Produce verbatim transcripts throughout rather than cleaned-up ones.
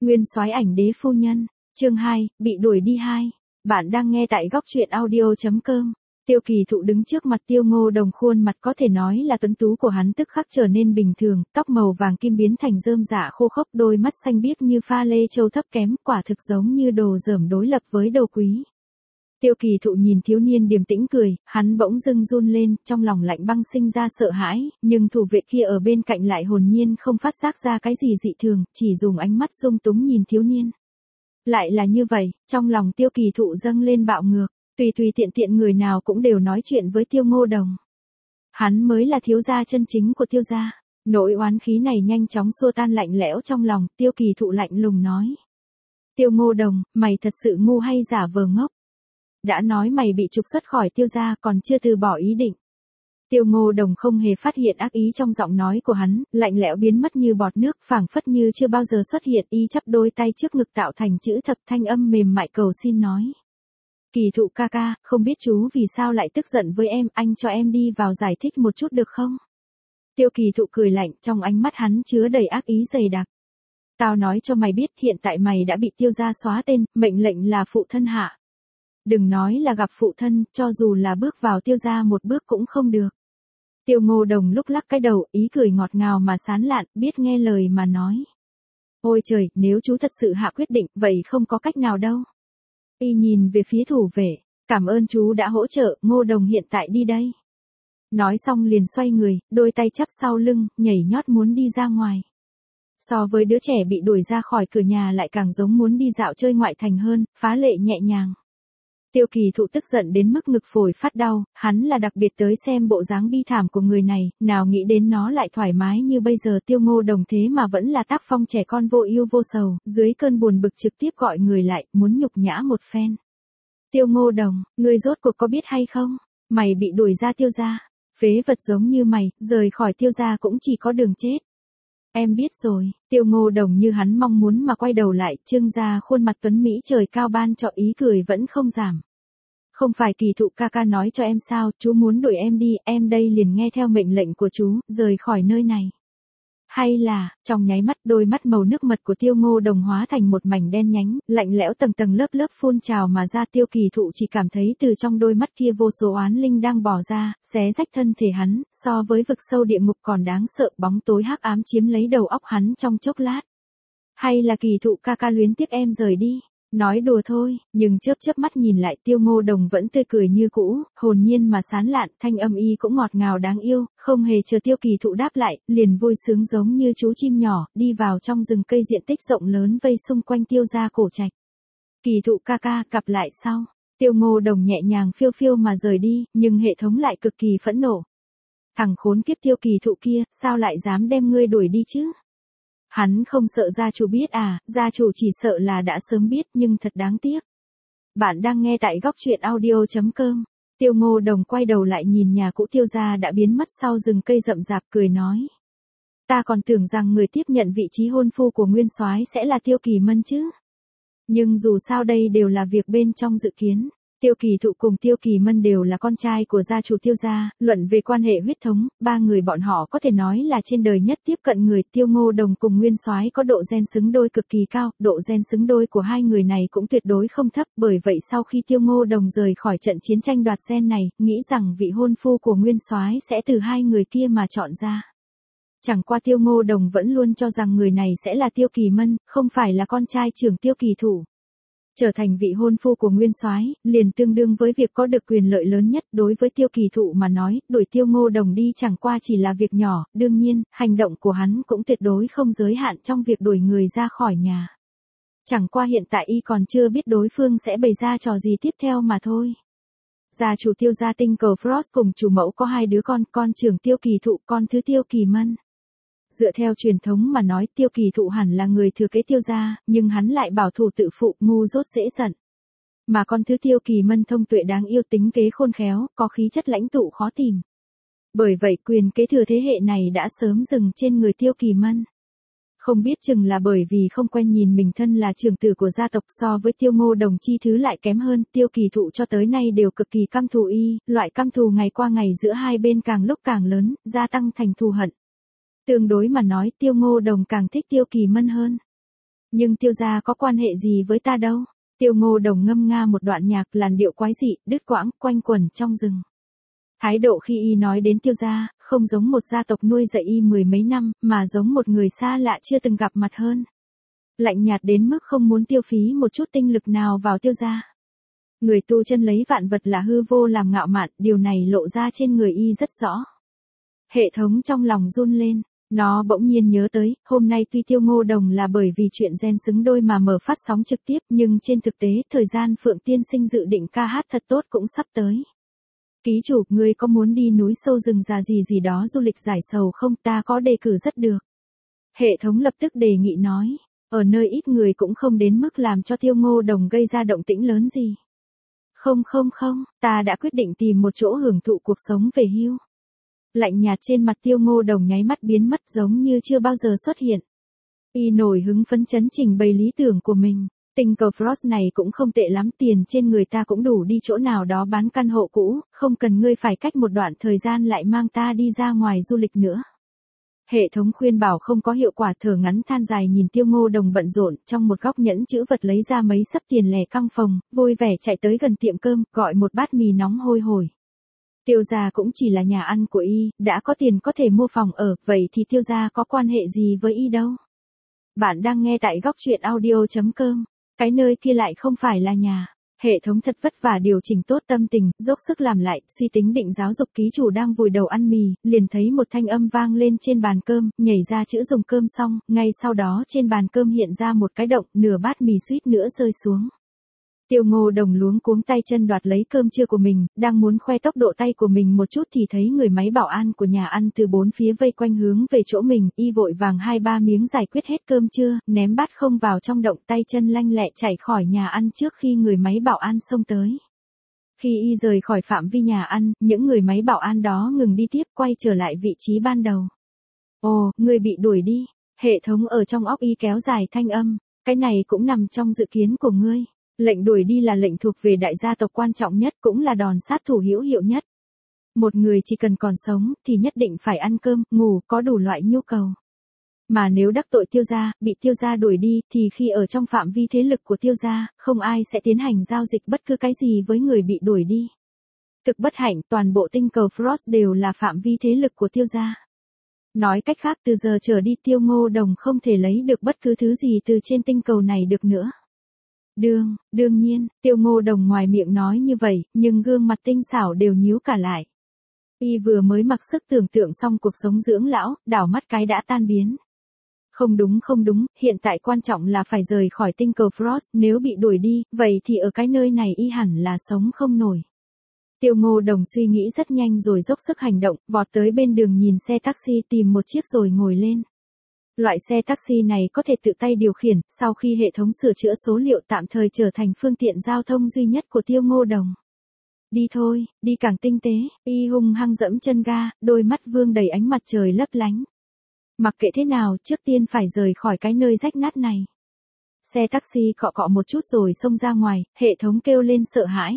Nguyên soái ảnh đế phu nhân, chương hai, bị đuổi đi hai. Bạn đang nghe tại góc truyện audio chấm com. Tiêu Kỳ Thụ đứng trước mặt Tiêu Ngô Đồng, khuôn mặt có thể nói là tuấn tú của hắn tức khắc trở nên bình thường, tóc màu vàng kim biến thành rơm rạ khô khốc, đôi mắt xanh biếc như pha lê châu thấp kém, quả thực giống như đồ dởm đối lập với đồ quý. Tiêu Kỳ Thụ nhìn thiếu niên điềm tĩnh cười, hắn bỗng dưng run lên, trong lòng lạnh băng sinh ra sợ hãi, nhưng thủ vệ kia ở bên cạnh lại hồn nhiên không phát giác ra cái gì dị thường, chỉ dùng ánh mắt dung túng nhìn thiếu niên. Lại là như vậy, trong lòng Tiêu Kỳ Thụ dâng lên bạo ngược, tùy tùy tiện tiện người nào cũng đều nói chuyện với Tiêu Ngô Đồng. Hắn mới là thiếu gia chân chính của Tiêu gia. Nỗi oán khí này nhanh chóng xua tan lạnh lẽo trong lòng, Tiêu Kỳ Thụ lạnh lùng nói. Tiêu Ngô Đồng, mày thật sự ngu hay giả vờ ngốc? Đã nói mày bị trục xuất khỏi Tiêu gia còn chưa từ bỏ ý định. Tiêu Ngô Đồng không hề phát hiện ác ý trong giọng nói của hắn, lạnh lẽo biến mất như bọt nước, phảng phất như chưa bao giờ xuất hiện, y chắp đôi tay trước ngực tạo thành chữ thập, thanh âm mềm mại cầu xin nói. Kỳ Thụ ca ca, không biết chú vì sao lại tức giận với em, anh cho em đi vào giải thích một chút được không? Tiêu Kỳ Thụ cười lạnh, trong ánh mắt hắn chứa đầy ác ý dày đặc. Tao nói cho mày biết, hiện tại mày đã bị Tiêu gia xóa tên, mệnh lệnh là phụ thân hạ. Đừng nói là gặp phụ thân, cho dù là bước vào Tiêu gia một bước cũng không được. Tiêu Ngô Đồng lúc lắc cái đầu, ý cười ngọt ngào mà sán lạn, biết nghe lời mà nói. Ôi trời, nếu chú thật sự hạ quyết định, vậy không có cách nào đâu. Y nhìn về phía thủ vệ, cảm ơn chú đã hỗ trợ, Ngô Đồng hiện tại đi đây. Nói xong liền xoay người, đôi tay chắp sau lưng, nhảy nhót muốn đi ra ngoài. So với đứa trẻ bị đuổi ra khỏi cửa nhà lại càng giống muốn đi dạo chơi ngoại thành hơn, phá lệ nhẹ nhàng. Tiêu Kỳ Thụ tức giận đến mức ngực phổi phát đau, hắn là đặc biệt tới xem bộ dáng bi thảm của người này, nào nghĩ đến nó lại thoải mái như bây giờ. Tiêu Ngô Đồng thế mà vẫn là tác phong trẻ con vô ưu vô sầu, dưới cơn buồn bực trực tiếp gọi người lại, muốn nhục nhã một phen. Tiêu Ngô Đồng, ngươi rốt cuộc có biết hay không? Mày bị đuổi ra Tiêu gia, phế vật giống như mày, rời khỏi Tiêu gia cũng chỉ có đường chết. Em biết rồi. Tiêu Ngô Đồng như hắn mong muốn mà quay đầu lại, trương ra khuôn mặt tuấn mỹ trời cao ban cho ý cười vẫn không giảm. Không phải Kỳ Thụ ca ca nói cho em sao, chú muốn đuổi em đi, em đây liền nghe theo mệnh lệnh của chú, rời khỏi nơi này. Hay là, trong nháy mắt đôi mắt màu nước mật của Tiêu Ngô Đồng hóa thành một mảnh đen nhánh, lạnh lẽo tầng tầng lớp lớp phun trào mà ra. Tiêu Kỳ Thụ chỉ cảm thấy từ trong đôi mắt kia vô số oán linh đang bỏ ra, xé rách thân thể hắn, so với vực sâu địa ngục còn đáng sợ, bóng tối hắc ám chiếm lấy đầu óc hắn trong chốc lát. Hay là Kỳ Thụ ca ca luyến tiếc em rời đi? Nói đùa thôi, nhưng chớp chớp mắt nhìn lại Tiêu Ngô Đồng vẫn tươi cười như cũ, hồn nhiên mà sán lạn, thanh âm y cũng ngọt ngào đáng yêu, không hề chờ Tiêu Kỳ Thụ đáp lại, liền vui sướng giống như chú chim nhỏ, đi vào trong rừng cây diện tích rộng lớn vây xung quanh Tiêu gia cổ trạch. Kỳ Thụ ca ca, gặp lại sau. Tiêu Ngô Đồng nhẹ nhàng phiêu phiêu mà rời đi, nhưng hệ thống lại cực kỳ phẫn nộ. Thằng khốn kiếp Tiêu Kỳ Thụ kia, sao lại dám đem ngươi đuổi đi chứ? Hắn không sợ gia chủ biết à, gia chủ chỉ sợ là đã sớm biết, nhưng thật đáng tiếc. Bạn đang nghe tại góc truyện audio chấm com. Tiêu Ngô Đồng quay đầu lại nhìn nhà cũ Tiêu gia đã biến mất sau rừng cây rậm rạp, cười nói. Ta còn tưởng rằng người tiếp nhận vị trí hôn phu của Nguyên soái sẽ là Tiêu Kỳ Mân chứ. Nhưng dù sao đây đều là việc bên trong dự kiến. Tiêu Kỳ Thụ cùng Tiêu Kỳ Mân đều là con trai của gia chủ Tiêu gia, luận về quan hệ huyết thống, ba người bọn họ có thể nói là trên đời nhất tiếp cận người. Tiêu Ngô Đồng cùng Nguyên soái có độ gen xứng đôi cực kỳ cao, độ gen xứng đôi của hai người này cũng tuyệt đối không thấp, bởi vậy sau khi Tiêu Ngô Đồng rời khỏi trận chiến tranh đoạt gen này, nghĩ rằng vị hôn phu của Nguyên soái sẽ từ hai người kia mà chọn ra. Chẳng qua Tiêu Ngô Đồng vẫn luôn cho rằng người này sẽ là Tiêu Kỳ Mân, không phải là con trai trưởng Tiêu Kỳ Thụ. Trở thành vị hôn phu của Nguyên soái, liền tương đương với việc có được quyền lợi lớn nhất. Đối với Tiêu Kỳ Thụ mà nói, đuổi Tiêu Ngô Đồng đi chẳng qua chỉ là việc nhỏ, đương nhiên, hành động của hắn cũng tuyệt đối không giới hạn trong việc đuổi người ra khỏi nhà. Chẳng qua hiện tại y còn chưa biết đối phương sẽ bày ra trò gì tiếp theo mà thôi. Gia chủ Tiêu gia tinh cầu Frost cùng chủ mẫu có hai đứa con, con trưởng Tiêu Kỳ Thụ, con thứ Tiêu Kỳ Mân. Dựa theo truyền thống mà nói Tiêu Kỳ Thụ hẳn là người thừa kế Tiêu gia, nhưng hắn lại bảo thủ tự phụ, ngu dốt dễ giận. Mà con thứ Tiêu Kỳ Mân thông tuệ đáng yêu, tính kế khôn khéo, có khí chất lãnh tụ khó tìm. Bởi vậy quyền kế thừa thế hệ này đã sớm dừng trên người Tiêu Kỳ Mân. Không biết chừng là bởi vì không quen nhìn mình thân là trưởng tử của gia tộc, so với Tiêu Ngô Đồng chi thứ lại kém hơn. Tiêu Kỳ Thụ cho tới nay đều cực kỳ căm thù y, loại căm thù ngày qua ngày giữa hai bên càng lúc càng lớn, gia tăng thành thù hận. Tương đối mà nói Tiêu Ngô Đồng càng thích Tiêu Kỳ Mân hơn. Nhưng tiêu gia có quan hệ gì với ta đâu. Tiêu Ngô Đồng ngâm nga một đoạn nhạc làn điệu quái dị, đứt quãng, quanh quẩn trong rừng. Thái độ khi y nói đến tiêu gia, không giống một gia tộc nuôi dạy y mười mấy năm, mà giống một người xa lạ chưa từng gặp mặt hơn. Lạnh nhạt đến mức không muốn tiêu phí một chút tinh lực nào vào tiêu gia. Người tu chân lấy vạn vật là hư vô làm ngạo mạn, điều này lộ ra trên người y rất rõ. Hệ thống trong lòng run lên, nó bỗng nhiên nhớ tới, hôm nay tuy Tiêu Ngô Đồng là bởi vì chuyện gen xứng đôi mà mở phát sóng trực tiếp, nhưng trên thực tế thời gian Phượng Tiên Sinh dự định ca hát thật tốt cũng sắp tới. Ký chủ, ngươi có muốn đi núi sâu rừng già gì gì đó du lịch giải sầu không? Ta có đề cử rất được. Hệ thống lập tức đề nghị nói, ở nơi ít người cũng không đến mức làm cho Tiêu Ngô Đồng gây ra động tĩnh lớn gì. Không không không, ta đã quyết định tìm một chỗ hưởng thụ cuộc sống về hưu. Lạnh nhạt trên mặt Tiêu Ngô Đồng nháy mắt biến mất giống như chưa bao giờ xuất hiện. Y nổi hứng phấn chấn trình bày lý tưởng của mình. Tình cầu Frost này cũng không tệ lắm, tiền trên người ta cũng đủ đi chỗ nào đó bán căn hộ cũ, không cần ngươi phải cách một đoạn thời gian lại mang ta đi ra ngoài du lịch nữa. Hệ thống khuyên bảo không có hiệu quả, thở ngắn than dài nhìn Tiêu Ngô Đồng bận rộn, trong một góc nhẫn chữ vật lấy ra mấy sấp tiền lẻ căng phòng, vui vẻ chạy tới gần tiệm cơm, gọi một bát mì nóng hôi hổi. Tiêu gia cũng chỉ là nhà ăn của y, đã có tiền có thể mua phòng ở, vậy thì tiêu gia có quan hệ gì với y đâu. Bạn đang nghe tại góc truyện audio chấm com, cái nơi kia lại không phải là nhà. Hệ thống thật vất vả điều chỉnh tốt tâm tình, dốc sức làm lại, suy tính định giáo dục ký chủ đang vùi đầu ăn mì, liền thấy một thanh âm vang lên trên bàn cơm, nhảy ra chữ dùng cơm xong, ngay sau đó trên bàn cơm hiện ra một cái động, nửa bát mì suýt nữa rơi xuống. Tiêu Ngô Đồng luống cuống tay chân đoạt lấy cơm trưa của mình, đang muốn khoe tốc độ tay của mình một chút thì thấy người máy bảo an của nhà ăn từ bốn phía vây quanh hướng về chỗ mình, y vội vàng hai ba miếng giải quyết hết cơm trưa, ném bát không vào trong động, tay chân lanh lẹ chạy khỏi nhà ăn trước khi người máy bảo an xông tới. Khi y rời khỏi phạm vi nhà ăn, những người máy bảo an đó ngừng đi tiếp, quay trở lại vị trí ban đầu. Ồ, người bị đuổi đi. Hệ thống ở trong óc y kéo dài thanh âm, cái này cũng nằm trong dự kiến của ngươi. Lệnh đuổi đi là lệnh thuộc về đại gia tộc quan trọng nhất, cũng là đòn sát thủ hữu hiệu nhất. Một người chỉ cần còn sống thì nhất định phải ăn cơm, ngủ, có đủ loại nhu cầu. Mà nếu đắc tội tiêu gia, bị tiêu gia đuổi đi thì khi ở trong phạm vi thế lực của tiêu gia, không ai sẽ tiến hành giao dịch bất cứ cái gì với người bị đuổi đi. Thực bất hạnh, toàn bộ tinh cầu Frost đều là phạm vi thế lực của tiêu gia. Nói cách khác, từ giờ trở đi Tiêu Ngô Đồng không thể lấy được bất cứ thứ gì từ trên tinh cầu này được nữa. Đương, đương nhiên, Tiêu Ngô Đồng ngoài miệng nói như vậy, nhưng gương mặt tinh xảo đều nhíu cả lại. Y vừa mới mặc sức tưởng tượng xong cuộc sống dưỡng lão, đảo mắt cái đã tan biến. Không đúng không đúng, hiện tại quan trọng là phải rời khỏi tinh cầu Frost, nếu bị đuổi đi, vậy thì ở cái nơi này y hẳn là sống không nổi. Tiêu Ngô Đồng suy nghĩ rất nhanh rồi dốc sức hành động, vọt tới bên đường nhìn xe taxi tìm một chiếc rồi ngồi lên. Loại xe taxi này có thể tự tay điều khiển, sau khi hệ thống sửa chữa số liệu tạm thời trở thành phương tiện giao thông duy nhất của Tiêu Ngô Đồng. Đi thôi, đi càng tinh tế, y hung hăng dẫm chân ga, đôi mắt vương đầy ánh mặt trời lấp lánh. Mặc kệ thế nào, trước tiên phải rời khỏi cái nơi rách nát này. Xe taxi cọ cọ một chút rồi xông ra ngoài, hệ thống kêu lên sợ hãi.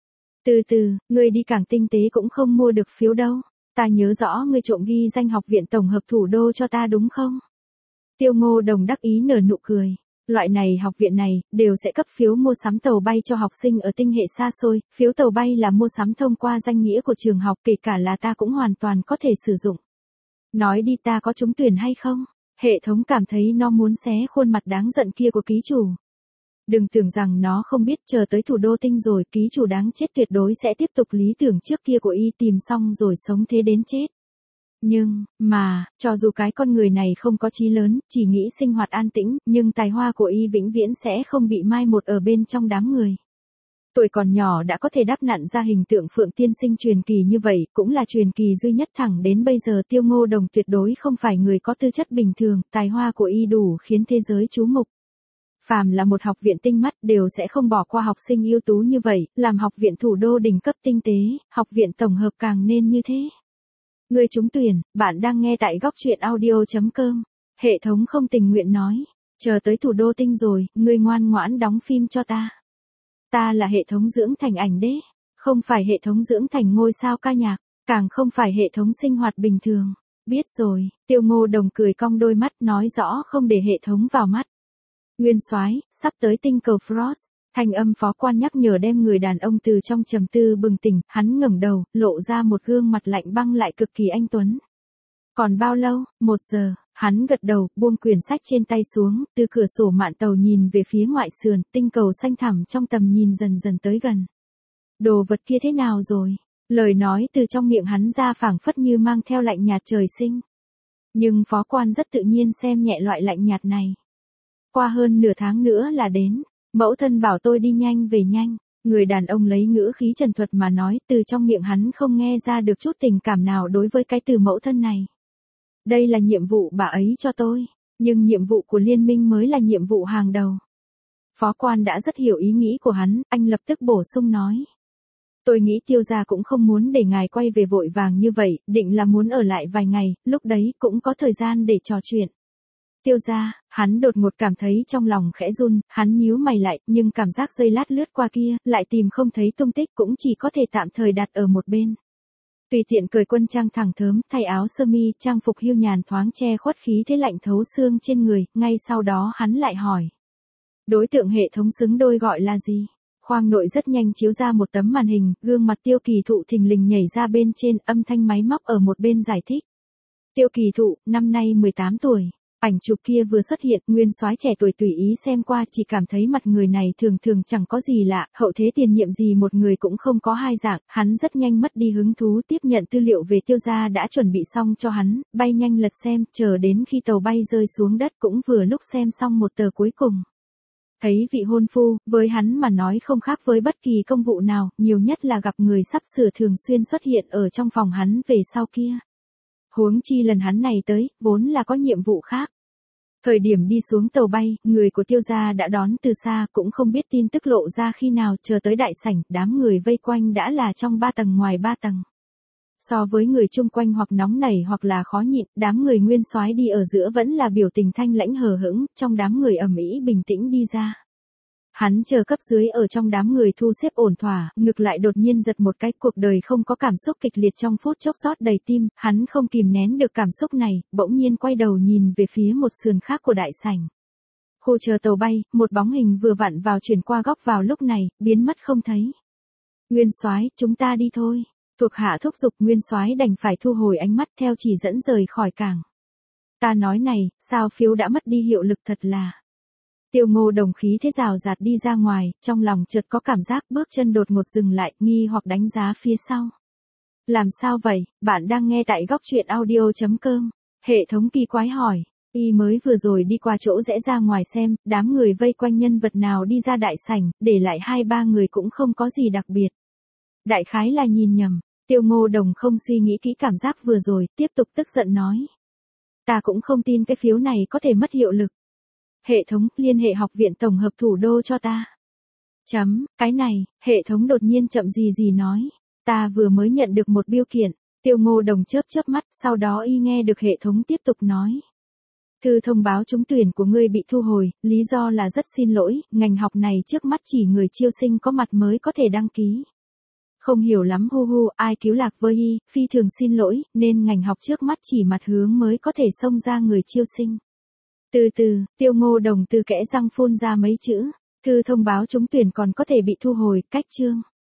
Từ từ, ngươi đi càng tinh tế cũng không mua được phiếu đâu. Ta nhớ rõ ngươi trộm ghi danh học viện tổng hợp thủ đô cho ta đúng không? Tiêu Ngô Đồng đắc ý nở nụ cười. Loại này học viện này, đều sẽ cấp phiếu mua sắm tàu bay cho học sinh ở tinh hệ xa xôi, phiếu tàu bay là mua sắm thông qua danh nghĩa của trường học, kể cả là ta cũng hoàn toàn có thể sử dụng. Nói đi, ta có trúng tuyển hay không? Hệ thống cảm thấy nó muốn xé khuôn mặt đáng giận kia của ký chủ. Đừng tưởng rằng nó không biết, chờ tới thủ đô tinh rồi, ký chủ đáng chết tuyệt đối sẽ tiếp tục lý tưởng trước kia của y, tìm xong rồi sống thế đến chết. Nhưng, mà, cho dù cái con người này không có chí lớn, chỉ nghĩ sinh hoạt an tĩnh, nhưng tài hoa của y vĩnh viễn sẽ không bị mai một ở bên trong đám người. Tuổi còn nhỏ đã có thể đắp nặn ra hình tượng Phượng Tiên Sinh truyền kỳ như vậy, cũng là truyền kỳ duy nhất thẳng đến bây giờ. Tiêu Ngô Đồng tuyệt đối không phải người có tư chất bình thường, tài hoa của y đủ khiến thế giới chú mục. Phàm là một học viện tinh mắt đều sẽ không bỏ qua học sinh ưu tú như vậy, làm học viện thủ đô đỉnh cấp tinh tế, học viện tổng hợp càng nên như thế. Ngươi trúng tuyển, bạn đang nghe tại góc truyện audio chấm com. Hệ thống không tình nguyện nói, chờ tới thủ đô tinh rồi, ngươi ngoan ngoãn đóng phim cho ta. Ta là hệ thống dưỡng thành ảnh đế, không phải hệ thống dưỡng thành ngôi sao ca nhạc, càng không phải hệ thống sinh hoạt bình thường. Biết rồi, Tiêu Ngô Đồng cười cong đôi mắt nói rõ không để hệ thống vào mắt. Nguyên soái, sắp tới tinh cầu Frost. Thanh âm phó quan nhắc nhở đem người đàn ông từ trong trầm tư bừng tỉnh, hắn ngẩng đầu, lộ ra một gương mặt lạnh băng lại cực kỳ anh tuấn. Còn bao lâu? Một giờ, hắn gật đầu, buông quyển sách trên tay xuống, từ cửa sổ mạn tàu nhìn về phía ngoại sườn, tinh cầu xanh thẳm trong tầm nhìn dần dần tới gần. Đồ vật kia thế nào rồi? Lời nói từ trong miệng hắn ra phảng phất như mang theo lạnh nhạt trời sinh. Nhưng phó quan rất tự nhiên xem nhẹ loại lạnh nhạt này. Qua hơn nửa tháng nữa là đến, mẫu thân bảo tôi đi nhanh về nhanh. Người đàn ông lấy ngữ khí trần thuật mà nói, từ trong miệng hắn không nghe ra được chút tình cảm nào đối với cái từ mẫu thân này. Đây là nhiệm vụ bà ấy cho tôi, nhưng nhiệm vụ của liên minh mới là nhiệm vụ hàng đầu. Phó quan đã rất hiểu ý nghĩ của hắn, anh lập tức bổ sung nói. Tôi nghĩ Tiêu gia cũng không muốn để ngài quay về vội vàng như vậy, định là muốn ở lại vài ngày, lúc đấy cũng có thời gian để trò chuyện. Tiêu gia, hắn đột ngột cảm thấy trong lòng khẽ run, hắn nhíu mày lại, nhưng cảm giác giây lát lướt qua kia, lại tìm không thấy tung tích cũng chỉ có thể tạm thời đặt ở một bên. Tùy tiện cởi quân trang thẳng thớm, thay áo sơ mi, trang phục hiu nhàn thoáng che khuất khí thế lạnh thấu xương trên người, ngay sau đó hắn lại hỏi. Đối tượng hệ thống xứng đôi gọi là gì? Khoang nội rất nhanh chiếu ra một tấm màn hình, gương mặt Tiêu Kỳ Thụ thình lình nhảy ra bên trên, âm thanh máy móc ở một bên giải thích. Tiêu Kỳ Thụ, năm nay mười tám tuổi. Ảnh chụp kia vừa xuất hiện, nguyên soái trẻ tuổi tùy ý xem qua chỉ cảm thấy mặt người này thường thường chẳng có gì lạ, hậu thế tiền nhiệm gì một người cũng không có hai dạng, hắn rất nhanh mất đi hứng thú tiếp nhận tư liệu về Tiêu gia đã chuẩn bị xong cho hắn, bay nhanh lật xem, chờ đến khi tàu bay rơi xuống đất cũng vừa lúc xem xong một tờ cuối cùng. Thấy vị hôn phu, với hắn mà nói không khác với bất kỳ công vụ nào, nhiều nhất là gặp người sắp sửa thường xuyên xuất hiện ở trong phòng hắn về sau kia. Huống chi lần hắn này tới, vốn là có nhiệm vụ khác. Thời điểm đi xuống tàu bay, người của Tiêu gia đã đón từ xa, cũng không biết tin tức lộ ra khi nào, chờ tới đại sảnh, đám người vây quanh đã là trong ba tầng ngoài ba tầng. So với người chung quanh hoặc nóng nảy hoặc là khó nhịn, đám người nguyên soái đi ở giữa vẫn là biểu tình thanh lãnh hờ hững, trong đám người ầm ĩ bình tĩnh đi ra. Hắn chờ cấp dưới ở trong đám người thu xếp ổn thỏa, ngực lại đột nhiên giật một cái, cuộc đời không có cảm xúc kịch liệt trong phút chốc rót đầy tim, hắn không kìm nén được cảm xúc này, bỗng nhiên quay đầu nhìn về phía một sườn khác của đại sảnh. Khu chờ tàu bay, một bóng hình vừa vặn vào chuyển qua góc vào lúc này, biến mất không thấy. Nguyên soái, chúng ta đi thôi. Thuộc hạ thúc giục, nguyên soái đành phải thu hồi ánh mắt theo chỉ dẫn rời khỏi cảng. Ta nói này, sao phiếu đã mất đi hiệu lực thật là. Tiêu Ngô Đồng khí thế rào rạt đi ra ngoài, trong lòng chợt có cảm giác bước chân đột ngột dừng lại, nghi hoặc đánh giá phía sau. Làm sao vậy, bạn đang nghe tại góc truyện audio chấm com. Hệ thống kỳ quái hỏi, y mới vừa rồi đi qua chỗ rẽ ra ngoài xem, đám người vây quanh nhân vật nào đi ra đại sảnh, để lại hai ba người cũng không có gì đặc biệt. Đại khái là nhìn nhầm, Tiêu Ngô Đồng không suy nghĩ kỹ cảm giác vừa rồi, tiếp tục tức giận nói. Ta cũng không tin cái phiếu này có thể mất hiệu lực. Hệ thống, liên hệ học viện tổng hợp thủ đô cho ta. Chấm, cái này, hệ thống đột nhiên chậm gì gì nói. Ta vừa mới nhận được một biêu kiện. Tiêu Ngô Đồng chớp chớp mắt, sau đó y nghe được hệ thống tiếp tục nói. Thư thông báo trúng tuyển của ngươi bị thu hồi, lý do là rất xin lỗi, ngành học này trước mắt chỉ người chiêu sinh có mặt mới có thể đăng ký. Không hiểu lắm hu hu, ai cứu lạc với y, phi thường xin lỗi, nên ngành học trước mắt chỉ mặt hướng mới có thể xông ra người chiêu sinh. Từ từ, Tiêu Ngô Đồng từ kẽ răng phun ra mấy chữ, thư thông báo trúng tuyển còn có thể bị thu hồi, cách chương.